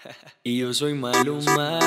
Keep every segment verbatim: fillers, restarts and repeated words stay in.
Y yo soy Maluma.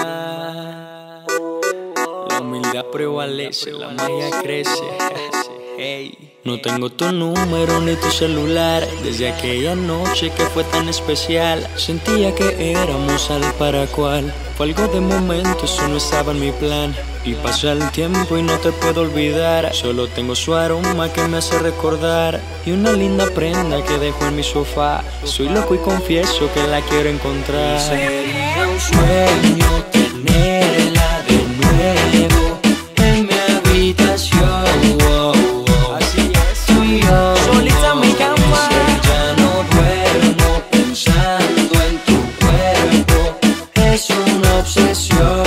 La humildad prevalece, la magia crece. Hey. No tengo tu número ni tu celular desde aquella noche que fue tan especial. Sentía que éramos al para cual. Fue algo de momento, eso no estaba en mi plan. Y pasa el tiempo y no te puedo olvidar. Solo tengo su aroma que me hace recordar. Y una linda prenda que dejo en mi sofá. Soy loco y confieso que la quiero encontrar. Sería un sueño tenerla de nuevo en mi habitación. Así es, tú y yo, solita en mi cama. Ya no duermo pensando en tu cuerpo. Es una obsesión.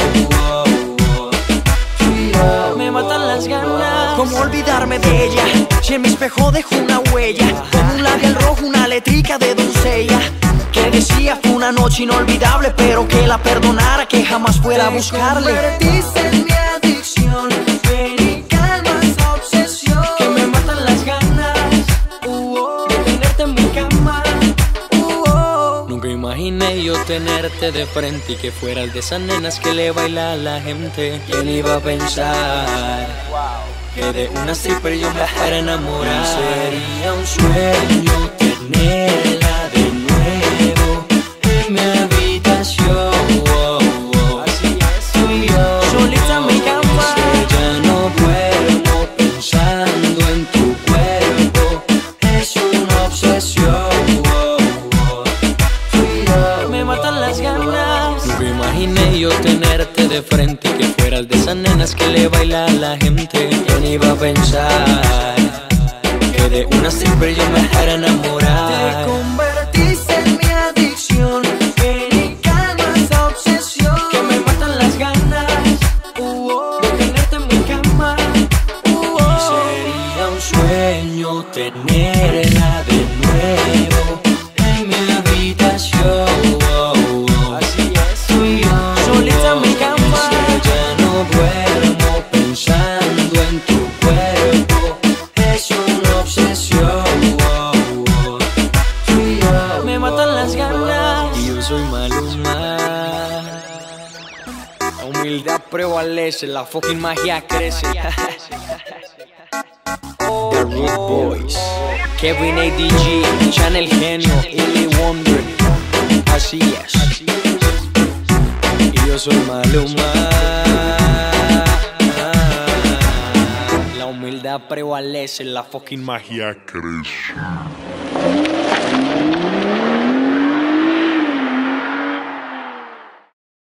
¿Cómo olvidarme de ella? Si en mi espejo dejó una huella, con un labial rojo, una letrica de doncella, que decía fue una noche inolvidable, pero que la perdonara, que jamás fuera a buscarle. Te convertiste en mi adicción, ven y calma esa obsesión, que me matan las ganas uh -oh, de tenerte en mi cama uh -oh. Nunca imaginé yo tenerte de frente y que fueras de esas nenas que le baila a la gente. ¿Quién iba a pensar que de una stripper yo me fuera a enamorar? Sería un sueño tenerla de nuevo en mi habitación. Oh, oh. Así es, tú y yo, solita en mi cama. Que ya no duermo pensando en tu cuerpo. Es una obsesión. Oh, oh. Tú y yo, me matan las ganas. nunca imaginé yo tenerte de frente y que fueras de esas nenas que le baila a la gente. ¿Quién iba a pensar que de una stripper yo me fuera a enamorar? te convertiste en mi adicción, ven y calma esa obsesión, que me matan las ganas uh -oh, de tenerte en mi cama uh -oh. Sería un sueño tenerla de nuevo en mi habitación. Oh, oh. Así es, tú y yo, solita en mi cama. ya no duermo pensando en tu cuerpo. Es una obsesión. Oh, oh. Tú y yo, Me matan las ganas. y yo soy Maluma. La humildad prevalece, la fucking magia crece. The Root Boys, Kevin A D G, Channel Genio, Illy Wonder. Así es. Y yo soy Maluma. La humildad prevalece, la fucking magia Magia crece.